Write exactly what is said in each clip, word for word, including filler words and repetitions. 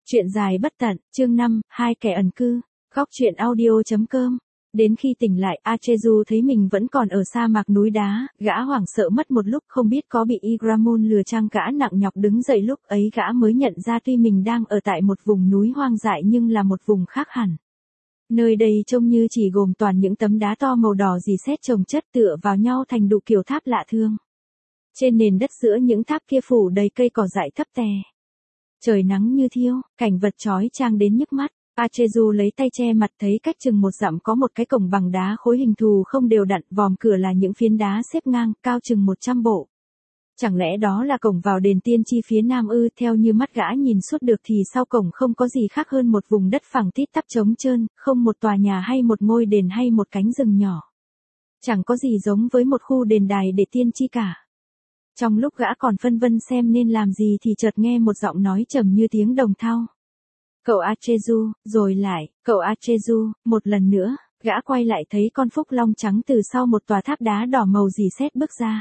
Chuyện dài bất tận, chương năm, hai kẻ ẩn cư, góc truyện audio.com. Đến khi tỉnh lại, Achezu thấy mình vẫn còn ở sa mạc núi đá, gã hoảng sợ mất một lúc không biết có bị Igramun lừa chăng. Gã nặng nhọc đứng dậy, lúc ấy gã mới nhận ra tuy mình đang ở tại một vùng núi hoang dại nhưng là một vùng khác hẳn. Nơi đây trông như chỉ gồm toàn những tấm đá to màu đỏ rỉ sét chồng chất tựa vào nhau thành đủ kiểu tháp lạ thương. Trên nền đất giữa những tháp kia phủ đầy cây cỏ dại thấp tè. Trời nắng như thiêu, cảnh vật chói chang đến nhức mắt. Achezu lấy tay che mặt, thấy cách chừng một dặm có một cái cổng bằng đá khối hình thù không đều đặn, vòm cửa là những phiến đá xếp ngang, cao chừng một trăm bộ. Chẳng lẽ đó là cổng vào đền tiên tri phía nam ư? Theo như mắt gã nhìn suốt được thì sau cổng không có gì khác hơn một vùng đất phẳng tít tắp trống trơn, không một tòa nhà hay một ngôi đền hay một cánh rừng nhỏ. Chẳng có gì giống với một khu đền đài để tiên tri cả. Trong lúc gã còn phân vân xem nên làm gì thì chợt nghe một giọng nói trầm như tiếng đồng thau. Cậu Achezu, rồi lại, cậu Achezu, một lần nữa, gã quay lại thấy con phúc long trắng từ sau một tòa tháp đá đỏ màu rỉ sét bước ra.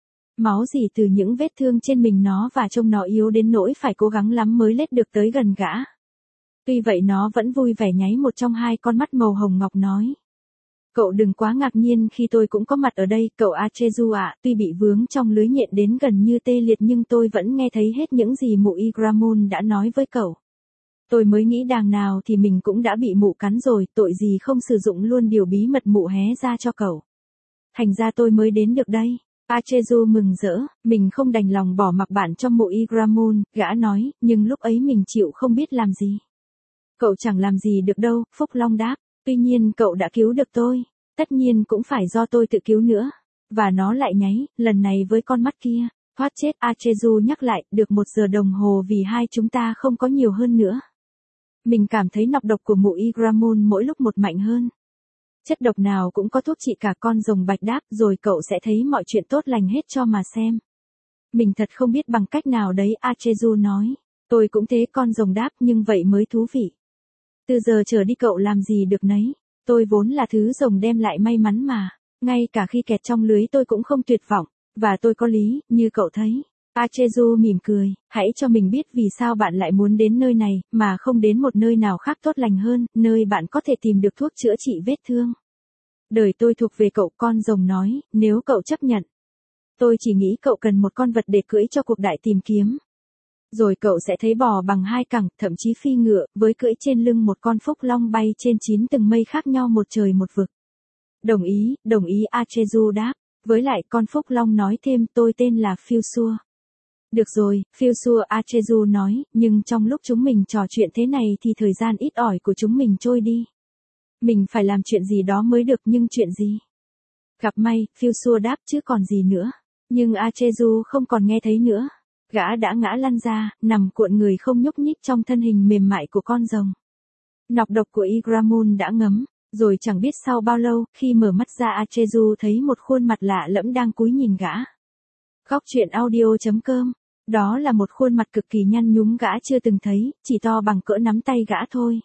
Máu rỉ từ những vết thương trên mình nó và trông nó yếu đến nỗi phải cố gắng lắm mới lết được tới gần gã. Tuy vậy nó vẫn vui vẻ nháy một trong hai con mắt màu hồng ngọc nói. Cậu đừng quá ngạc nhiên khi tôi cũng có mặt ở đây, cậu Achezu ạ, tuy bị vướng trong lưới nhện đến gần như tê liệt nhưng tôi vẫn nghe thấy hết những gì mụ Igramun đã nói với cậu. Tôi mới nghĩ đàng nào thì mình cũng đã bị mụ cắn rồi, tội gì không sử dụng luôn điều bí mật mụ hé ra cho cậu. Thành ra tôi mới đến được đây. Achezu mừng rỡ, mình không đành lòng bỏ mặc bạn cho mụ Igramun, gã nói, nhưng lúc ấy mình chịu không biết làm gì. Cậu chẳng làm gì được đâu, Phúc Long đáp. Tuy nhiên cậu đã cứu được tôi, tất nhiên cũng phải do tôi tự cứu nữa. Và nó lại nháy, lần này với con mắt kia. Thoát chết, Achezu nhắc lại, được một giờ đồng hồ vì hai chúng ta không có nhiều hơn nữa. Mình cảm thấy nọc độc của mụ Igramun mỗi lúc một mạnh hơn. Chất độc nào cũng có thuốc trị cả, con rồng bạch đáp, rồi cậu sẽ thấy mọi chuyện tốt lành hết cho mà xem. Mình thật không biết bằng cách nào đấy, Achezu nói. Tôi cũng thế, con rồng đáp, nhưng vậy mới thú vị. Từ giờ trở đi cậu làm gì được nấy. Tôi vốn là thứ rồng đem lại may mắn mà. Ngay cả khi kẹt trong lưới tôi cũng không tuyệt vọng. Và tôi có lý, như cậu thấy. Achezu mỉm cười. Hãy cho mình biết vì sao bạn lại muốn đến nơi này, mà không đến một nơi nào khác tốt lành hơn, nơi bạn có thể tìm được thuốc chữa trị vết thương. Đời tôi thuộc về cậu, con rồng nói, nếu cậu chấp nhận. Tôi chỉ nghĩ cậu cần một con vật để cưỡi cho cuộc đại tìm kiếm. Rồi cậu sẽ thấy bò bằng hai cẳng, thậm chí phi ngựa, với cưỡi trên lưng một con phúc long bay trên chín tầng mây khác nhau một trời một vực. Đồng ý, đồng ý, Achezu đáp. Với lại con phúc long nói thêm, tôi tên là Philsua. Được rồi, Philsua, Achezu nói, nhưng trong lúc chúng mình trò chuyện thế này thì thời gian ít ỏi của chúng mình trôi đi. Mình phải làm chuyện gì đó mới được, nhưng chuyện gì? Gặp may, Philsua đáp, chứ còn gì nữa. Nhưng Achezu không còn nghe thấy nữa. Gã đã ngã lăn ra, nằm cuộn người không nhúc nhích trong thân hình mềm mại của con rồng. Nọc độc của Igramun đã ngấm, rồi chẳng biết sau bao lâu, khi mở mắt ra Achezu thấy một khuôn mặt lạ lẫm đang cúi nhìn gã. Góc truyện audio.com. Đó là một khuôn mặt cực kỳ nhăn nhúm gã chưa từng thấy, chỉ to bằng cỡ nắm tay gã thôi.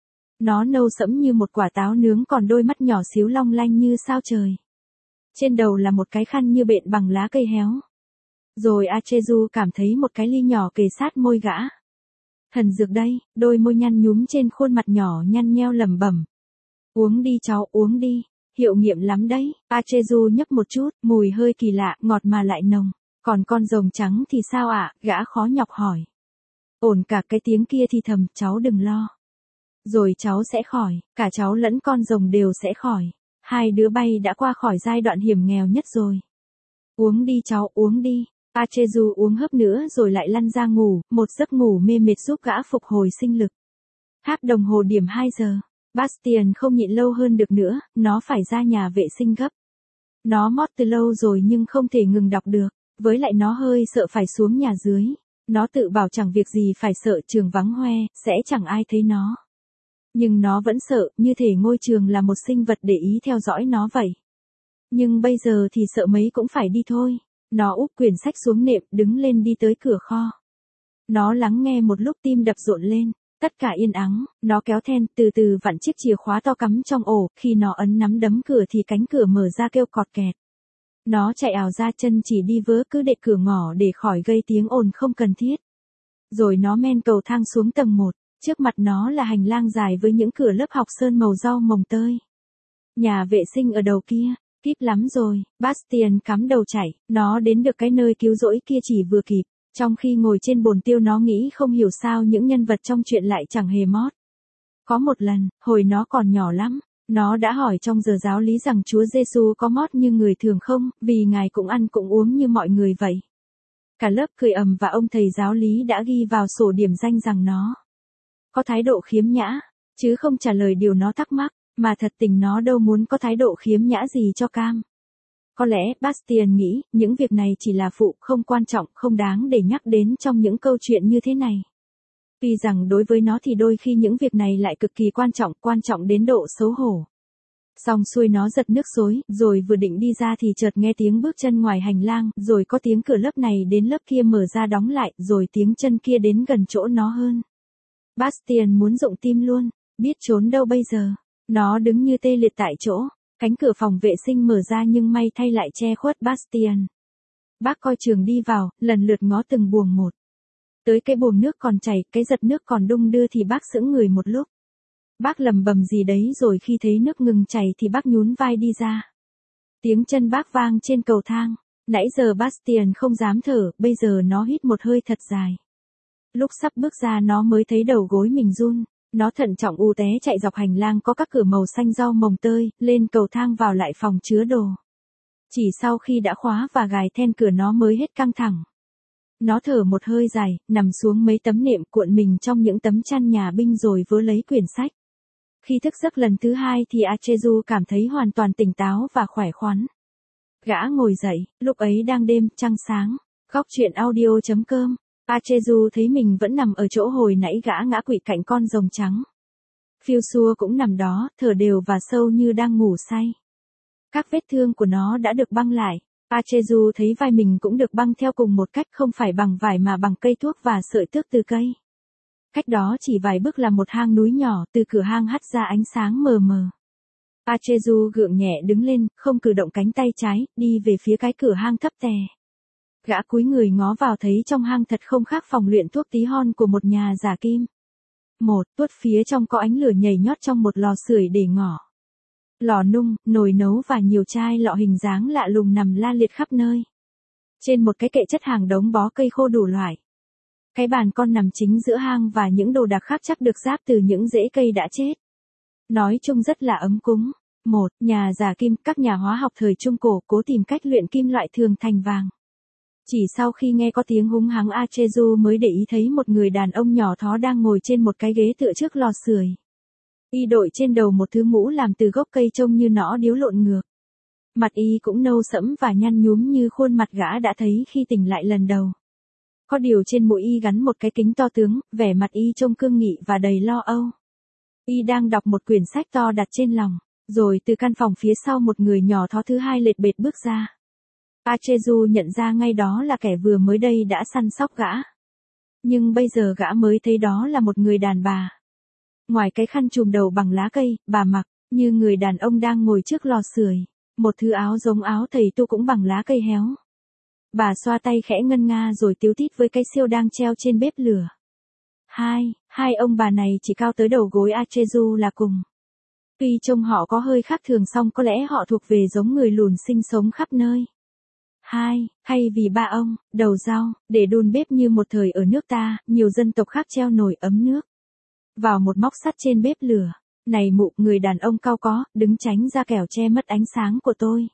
Nó nâu sẫm như một quả táo nướng, còn đôi mắt nhỏ xíu long lanh như sao trời. Trên đầu là một cái khăn như bện bằng lá cây héo. Rồi Achezu cảm thấy một cái ly nhỏ kề sát môi gã. Thần dược đây, đôi môi nhăn nhúm trên khuôn mặt nhỏ nhăn nheo lẩm bẩm. Uống đi cháu, uống đi, hiệu nghiệm lắm đấy. Achezu nhấp một chút, mùi hơi kỳ lạ, ngọt mà lại nồng. Còn con rồng trắng thì sao ạ? Gã khó nhọc hỏi. Ổn cả, cái tiếng kia thì thầm, cháu đừng lo. Rồi cháu sẽ khỏi, cả cháu lẫn con rồng đều sẽ khỏi. Hai đứa bay đã qua khỏi giai đoạn hiểm nghèo nhất rồi. Uống đi cháu, uống đi. Achezu uống hớp nữa rồi lại lăn ra ngủ, một giấc ngủ mê mệt giúp gã phục hồi sinh lực. Tháp đồng hồ điểm hai giờ. Bastian không nhịn lâu hơn được nữa, nó phải ra nhà vệ sinh gấp. Nó mót từ lâu rồi nhưng không thể ngừng đọc được, với lại nó hơi sợ phải xuống nhà dưới. Nó tự bảo chẳng việc gì phải sợ, trường vắng hoe, sẽ chẳng ai thấy nó. Nhưng nó vẫn sợ, như thể ngôi trường là một sinh vật để ý theo dõi nó vậy. Nhưng bây giờ thì sợ mấy cũng phải đi thôi. Nó úp quyển sách xuống nệm, đứng lên đi tới cửa kho. Nó lắng nghe một lúc, tim đập rộn lên. Tất cả yên ắng, nó kéo then, từ từ vặn chiếc chìa khóa to cắm trong ổ, khi nó ấn nắm đấm cửa thì cánh cửa mở ra kêu cọt kẹt. Nó chạy ào ra, chân chỉ đi vớ cứ đậy cửa ngỏ để khỏi gây tiếng ồn không cần thiết. Rồi nó men cầu thang xuống tầng một. Trước mặt nó là hành lang dài với những cửa lớp học sơn màu rau mồng tơi. Nhà vệ sinh ở đầu kia, kíp lắm rồi, Bastian cắm đầu chạy, nó đến được cái nơi cứu rỗi kia chỉ vừa kịp. Trong khi ngồi trên bồn tiêu nó nghĩ không hiểu sao những nhân vật trong chuyện lại chẳng hề mót. Có một lần, hồi nó còn nhỏ lắm, nó đã hỏi trong giờ giáo lý rằng Chúa Giêsu có mót như người thường không, vì Ngài cũng ăn cũng uống như mọi người vậy. Cả lớp cười ầm và ông thầy giáo lý đã ghi vào sổ điểm danh rằng nó có thái độ khiếm nhã, chứ không trả lời điều nó thắc mắc, mà thật tình nó đâu muốn có thái độ khiếm nhã gì cho cam. Có lẽ Bastian nghĩ, những việc này chỉ là phụ, không quan trọng, không đáng để nhắc đến trong những câu chuyện như thế này. Tuy rằng đối với nó thì đôi khi những việc này lại cực kỳ quan trọng, quan trọng đến độ xấu hổ. Xong xuôi nó giật nước xối, rồi vừa định đi ra thì chợt nghe tiếng bước chân ngoài hành lang, rồi có tiếng cửa lớp này đến lớp kia mở ra đóng lại, rồi tiếng chân kia đến gần chỗ nó hơn. Bastian muốn rụng tim luôn, biết trốn đâu bây giờ. Nó đứng như tê liệt tại chỗ. Cánh cửa phòng vệ sinh mở ra nhưng may thay lại che khuất Bastian. Bác coi trường đi vào, lần lượt ngó từng buồng một. Tới cái buồng nước còn chảy, cái giật nước còn đung đưa thì bác sững người một lúc. Bác lầm bầm gì đấy rồi khi thấy nước ngừng chảy thì bác nhún vai đi ra. Tiếng chân bác vang trên cầu thang. Nãy giờ Bastian không dám thở, bây giờ nó hít một hơi thật dài. Lúc sắp bước ra nó mới thấy đầu gối mình run. Nó thận trọng u té chạy dọc hành lang có các cửa màu xanh rau mồng tơi, lên cầu thang vào lại phòng chứa đồ. Chỉ sau khi đã khóa và gài then cửa nó mới hết căng thẳng. Nó thở một hơi dài, nằm xuống mấy tấm nệm cuộn mình trong những tấm chăn nhà binh rồi vớ lấy quyển sách. Khi thức giấc lần thứ hai thì Achezu cảm thấy hoàn toàn tỉnh táo và khỏe khoắn. Gã ngồi dậy, lúc ấy đang đêm, trăng sáng. Góc truyện audio chấm com. Achezu thấy mình vẫn nằm ở chỗ hồi nãy gã ngã quỵ cạnh con rồng trắng. Phiêu xua cũng nằm đó, thở đều và sâu như đang ngủ say. Các vết thương của nó đã được băng lại. Achezu thấy vai mình cũng được băng theo cùng một cách, không phải bằng vải mà bằng cây thuốc và sợi tước từ cây. Cách đó chỉ vài bước là một hang núi nhỏ, từ cửa hang hắt ra ánh sáng mờ mờ. Achezu gượng nhẹ đứng lên, không cử động cánh tay trái, đi về phía cái cửa hang thấp tè. Gã cúi người ngó vào thấy trong hang thật không khác phòng luyện thuốc tí hon của một nhà giả kim. Một, tuốt phía trong có ánh lửa nhảy nhót trong một lò sưởi để ngỏ. Lò nung, nồi nấu và nhiều chai lọ hình dáng lạ lùng nằm la liệt khắp nơi. Trên một cái kệ chất hàng đống bó cây khô đủ loại. Cái bàn con nằm chính giữa hang và những đồ đạc khác chắc được ráp từ những rễ cây đã chết. Nói chung rất là ấm cúng. Một, nhà giả kim, các nhà hóa học thời Trung Cổ cố tìm cách luyện kim loại thường thành vàng. Chỉ sau khi nghe có tiếng húng hắng Achezu mới để ý thấy một người đàn ông nhỏ thó đang ngồi trên một cái ghế tựa trước lò sưởi. Y đội trên đầu một thứ mũ làm từ gốc cây trông như nõ điếu lộn ngược. Mặt y cũng nâu sẫm và nhăn nhúm như khuôn mặt gã đã thấy khi tỉnh lại lần đầu. Có điều trên mũi y gắn một cái kính to tướng, vẻ mặt y trông cương nghị và đầy lo âu. Y đang đọc một quyển sách to đặt trên lòng, rồi từ căn phòng phía sau một người nhỏ thó thứ hai lệch bệt bước ra. Achezu nhận ra ngay đó là kẻ vừa mới đây đã săn sóc gã. Nhưng bây giờ gã mới thấy đó là một người đàn bà. Ngoài cái khăn trùm đầu bằng lá cây, bà mặc, như người đàn ông đang ngồi trước lò sưởi, một thứ áo giống áo thầy tu cũng bằng lá cây héo. Bà xoa tay khẽ ngân nga rồi tíu tít với cái siêu đang treo trên bếp lửa. Hai, hai ông bà này chỉ cao tới đầu gối Achezu là cùng. Tuy trông họ có hơi khác thường song có lẽ họ thuộc về giống người lùn sinh sống khắp nơi. Hai, hay vì ba ông, đầu rau, để đun bếp như một thời ở nước ta, nhiều dân tộc khác treo nồi ấm nước vào một móc sắt trên bếp lửa. Này mụ, người đàn ông cao có, đứng tránh ra kẻo che mất ánh sáng của tôi.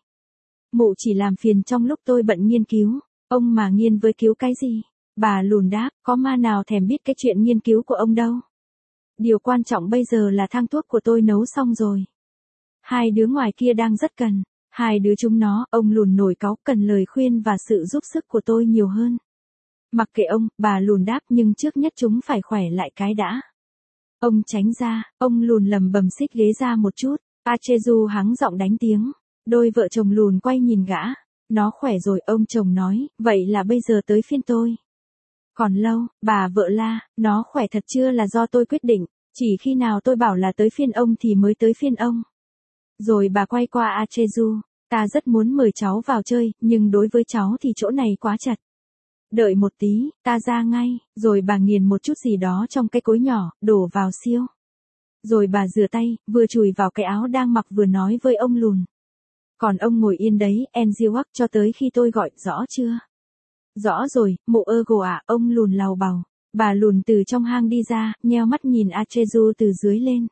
Mụ chỉ làm phiền trong lúc tôi bận nghiên cứu. Ông mà nghiên với cứu cái gì? Bà lùn đáp, có ma nào thèm biết cái chuyện nghiên cứu của ông đâu. Điều quan trọng bây giờ là thang thuốc của tôi nấu xong rồi. Hai đứa ngoài kia đang rất cần. Hai đứa chúng nó, ông lùn nổi cáu, cần lời khuyên và sự giúp sức của tôi nhiều hơn. Mặc kệ ông, bà lùn đáp, nhưng trước nhất chúng phải khỏe lại cái đã. Ông tránh ra, ông lùn lầm bầm xích ghế ra một chút. Achezu hắng giọng đánh tiếng. Đôi vợ chồng lùn quay nhìn gã. Nó khỏe rồi, ông chồng nói, vậy là bây giờ tới phiên tôi. Còn lâu, bà vợ la, nó khỏe thật chưa là do tôi quyết định, chỉ khi nào tôi bảo là tới phiên ông thì mới tới phiên ông. Rồi bà quay qua Achezu, ta rất muốn mời cháu vào chơi, nhưng đối với cháu thì chỗ này quá chật. Đợi một tí, ta ra ngay, rồi bà nghiền một chút gì đó trong cái cối nhỏ, đổ vào siêu. Rồi bà rửa tay, vừa chùi vào cái áo đang mặc vừa nói với ông lùn. Còn ông ngồi yên đấy, Enziwak, cho tới khi tôi gọi, rõ chưa? Rõ rồi, mụ Ergo à, ông lùn lào bào. Bà lùn từ trong hang đi ra, nheo mắt nhìn Achezu từ dưới lên.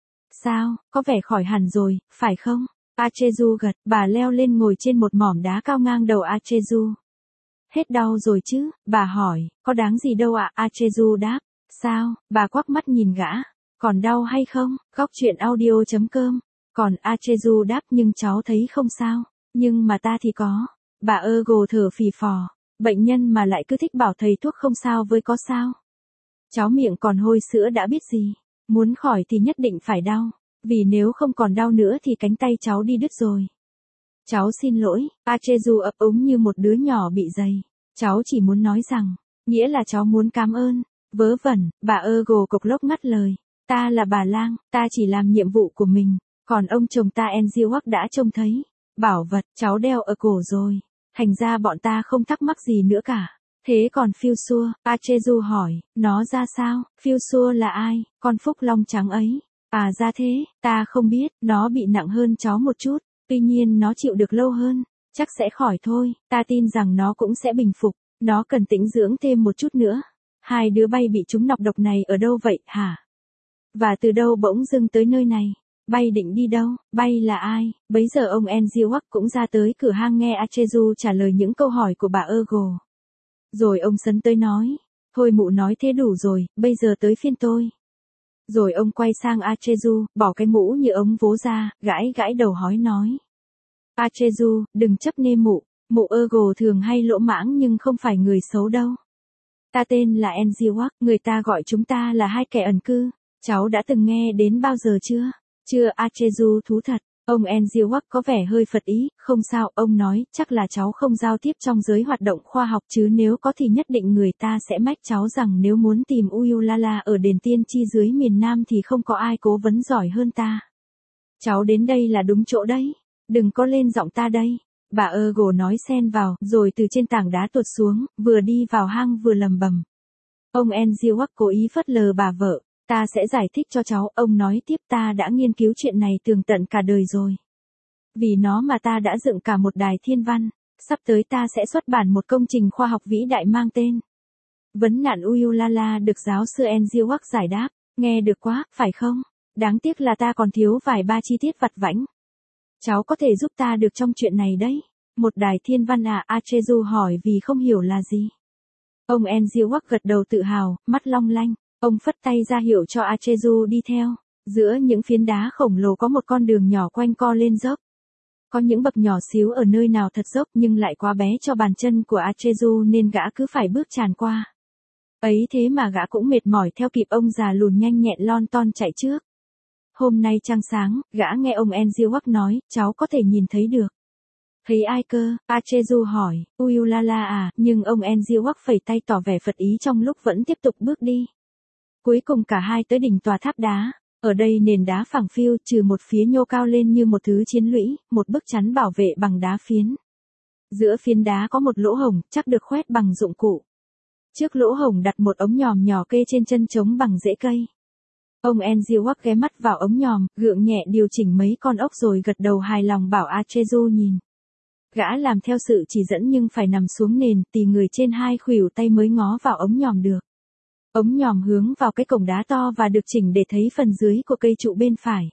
Sao, có vẻ khỏi hẳn rồi, phải không? Achezu gật, bà leo lên ngồi trên một mỏm đá cao ngang đầu Achezu. Hết đau rồi chứ, bà hỏi, có đáng gì đâu ạ, à? Achezu đáp. Sao, bà quắc mắt nhìn gã. Còn đau hay không? Góc chuyện audio chấm com. Còn Achezu đáp, nhưng cháu thấy không sao. Nhưng mà ta thì có. Bà Ergo thở phì phò. Bệnh nhân mà lại cứ thích bảo thầy thuốc không sao với có sao. Cháu miệng còn hôi sữa đã biết gì. Muốn khỏi thì nhất định phải đau. Vì nếu không còn đau nữa thì cánh tay cháu đi đứt rồi. Cháu xin lỗi, Achezu ấp úng như một đứa nhỏ bị dày. Cháu chỉ muốn nói rằng, nghĩa là cháu muốn cảm ơn. Vớ vẩn, bà Ergo cộc lốc ngắt lời. Ta là bà lang, ta chỉ làm nhiệm vụ của mình. Còn ông chồng ta Enziwak đã trông thấy. Bảo vật, cháu đeo ở cổ rồi. Thành ra bọn ta không thắc mắc gì nữa cả. Thế còn Philsua, Achezu hỏi, nó ra sao? Philsua là ai? Con phúc long trắng ấy. À ra thế, ta không biết, nó bị nặng hơn cháu một chút. Tuy nhiên nó chịu được lâu hơn. Chắc sẽ khỏi thôi, ta tin rằng nó cũng sẽ bình phục. Nó cần tĩnh dưỡng thêm một chút nữa. Hai đứa bay bị trúng nọc độc này ở đâu vậy, hả? Và từ đâu bỗng dưng tới nơi này? Bay định đi đâu? Bay là ai? Bấy giờ ông Enziwak cũng ra tới cửa hang nghe Achezu trả lời những câu hỏi của bà Ergo. Rồi ông sấn tới nói. Thôi mụ nói thế đủ rồi, bây giờ tới phiên tôi. Rồi ông quay sang Achezu, bỏ cái mũ như ống vố ra, gãi gãi đầu hói nói. Achezu, đừng chấp nê mụ. Mụ Ergo thường hay lỗ mãng nhưng không phải người xấu đâu. Ta tên là Enziwak, người ta gọi chúng ta là hai kẻ ẩn cư. Cháu đã từng nghe đến bao giờ chưa? Chưa, Achezu thú thật. Ông Enziwak có vẻ hơi phật ý, không sao, ông nói, chắc là cháu không giao tiếp trong giới hoạt động khoa học chứ nếu có thì nhất định người ta sẽ mách cháu rằng nếu muốn tìm Uyulala ở đền tiên tri dưới miền Nam thì không có ai cố vấn giỏi hơn ta. Cháu đến đây là đúng chỗ đấy. Đừng có lên giọng ta đây. Bà Ergo nói xen vào, rồi từ trên tảng đá tuột xuống, vừa đi vào hang vừa lầm bầm. Ông Enziwak cố ý phớt lờ bà vợ. Ta sẽ giải thích cho cháu, ông nói tiếp, ta đã nghiên cứu chuyện này tường tận cả đời rồi. Vì nó mà ta đã dựng cả một đài thiên văn, sắp tới ta sẽ xuất bản một công trình khoa học vĩ đại mang tên. Vấn nạn Uyulala được giáo sư Enziwak giải đáp, nghe được quá, phải không? Đáng tiếc là ta còn thiếu vài ba chi tiết vặt vãnh. Cháu có thể giúp ta được trong chuyện này đấy. Một đài thiên văn à? Achezu hỏi vì không hiểu là gì. Ông Enziwak gật đầu tự hào, mắt long lanh. Ông phất tay ra hiệu cho Achezu đi theo. Giữa những phiến đá khổng lồ có một con đường nhỏ quanh co lên dốc. Có những bậc nhỏ xíu ở nơi nào thật dốc nhưng lại quá bé cho bàn chân của Achezu nên gã cứ phải bước tràn qua. Ấy thế mà gã cũng mệt mỏi theo kịp ông già lùn nhanh nhẹn lon ton chạy trước. Hôm nay trăng sáng, gã nghe ông Enziwak nói, cháu có thể nhìn thấy được. Thấy ai cơ? Achezu hỏi. Uyulala à, nhưng ông Enziwak phẩy tay tỏ vẻ phật ý trong lúc vẫn tiếp tục bước đi. Cuối cùng cả hai tới đỉnh tòa tháp đá. Ở đây nền đá phẳng phiu, trừ một phía nhô cao lên như một thứ chiến lũy, một bức chắn bảo vệ bằng đá phiến. Giữa phiến đá có một lỗ hổng, chắc được khoét bằng dụng cụ. Trước lỗ hổng đặt một ống nhòm nhỏ kê trên chân trống bằng rễ cây. Ông Enziwak ghé mắt vào ống nhòm, gượng nhẹ điều chỉnh mấy con ốc rồi gật đầu hài lòng bảo Achezu nhìn. Gã làm theo sự chỉ dẫn nhưng phải nằm xuống nền, tì người trên hai khuỷu tay mới ngó vào ống nhòm được. Ống nhòm hướng vào cái cổng đá to và được chỉnh để thấy phần dưới của cây trụ bên phải.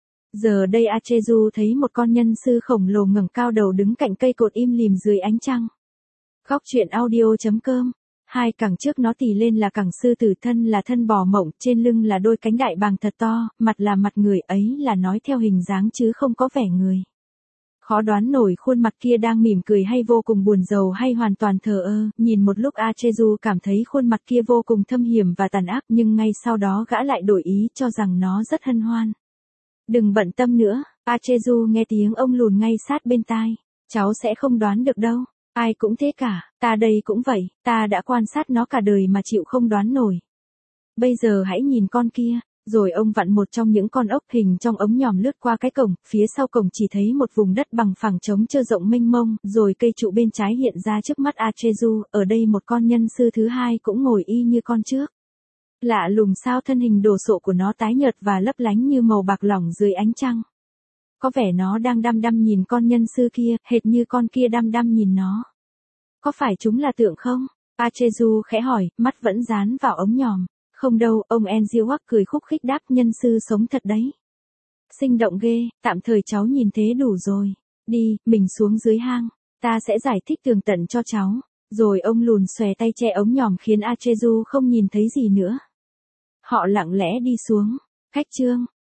Giờ đây Achezu thấy một con nhân sư khổng lồ ngẩng cao đầu đứng cạnh cây cột im lìm dưới ánh trăng. Góc chuyện audio chấm com. Hai cẳng trước nó tì lên là cẳng sư tử, thân là thân bò mộng, trên lưng là đôi cánh đại bàng thật to, mặt là mặt người, ấy là nói theo hình dáng chứ không có vẻ người. Khó đoán nổi khuôn mặt kia đang mỉm cười hay vô cùng buồn rầu hay hoàn toàn thờ ơ, nhìn một lúc Achezu cảm thấy khuôn mặt kia vô cùng thâm hiểm và tàn ác nhưng ngay sau đó gã lại đổi ý cho rằng nó rất hân hoan. Đừng bận tâm nữa, Achezu nghe tiếng ông lùn ngay sát bên tai. Cháu sẽ không đoán được đâu, ai cũng thế cả, ta đây cũng vậy, ta đã quan sát nó cả đời mà chịu không đoán nổi. Bây giờ hãy nhìn con kia, Rồi ông vặn một trong những con ốc hình trong ống nhòm lướt qua cái cổng, phía sau cổng chỉ thấy một vùng đất bằng phẳng trống trơ rộng mênh mông, rồi cây trụ bên trái hiện ra trước mắt Achezu, ở đây một con nhân sư thứ hai cũng ngồi y như con trước. Lạ lùng sao thân hình đồ sộ của nó tái nhợt và lấp lánh như màu bạc lỏng dưới ánh trăng. Có vẻ nó đang đăm đăm nhìn con nhân sư kia, hệt như con kia đăm đăm nhìn nó. Có phải chúng là tượng không? Achezu khẽ hỏi, mắt vẫn dán vào ống nhòm. Không đâu, ông Enziwak cười khúc khích đáp, nhân sư sống thật đấy. Sinh động ghê, tạm thời cháu nhìn thế đủ rồi. Đi, mình xuống dưới hang. Ta sẽ giải thích tường tận cho cháu. Rồi ông lùn xòe tay che ống nhòm khiến Achezu không nhìn thấy gì nữa. Họ lặng lẽ đi xuống. Khách trương.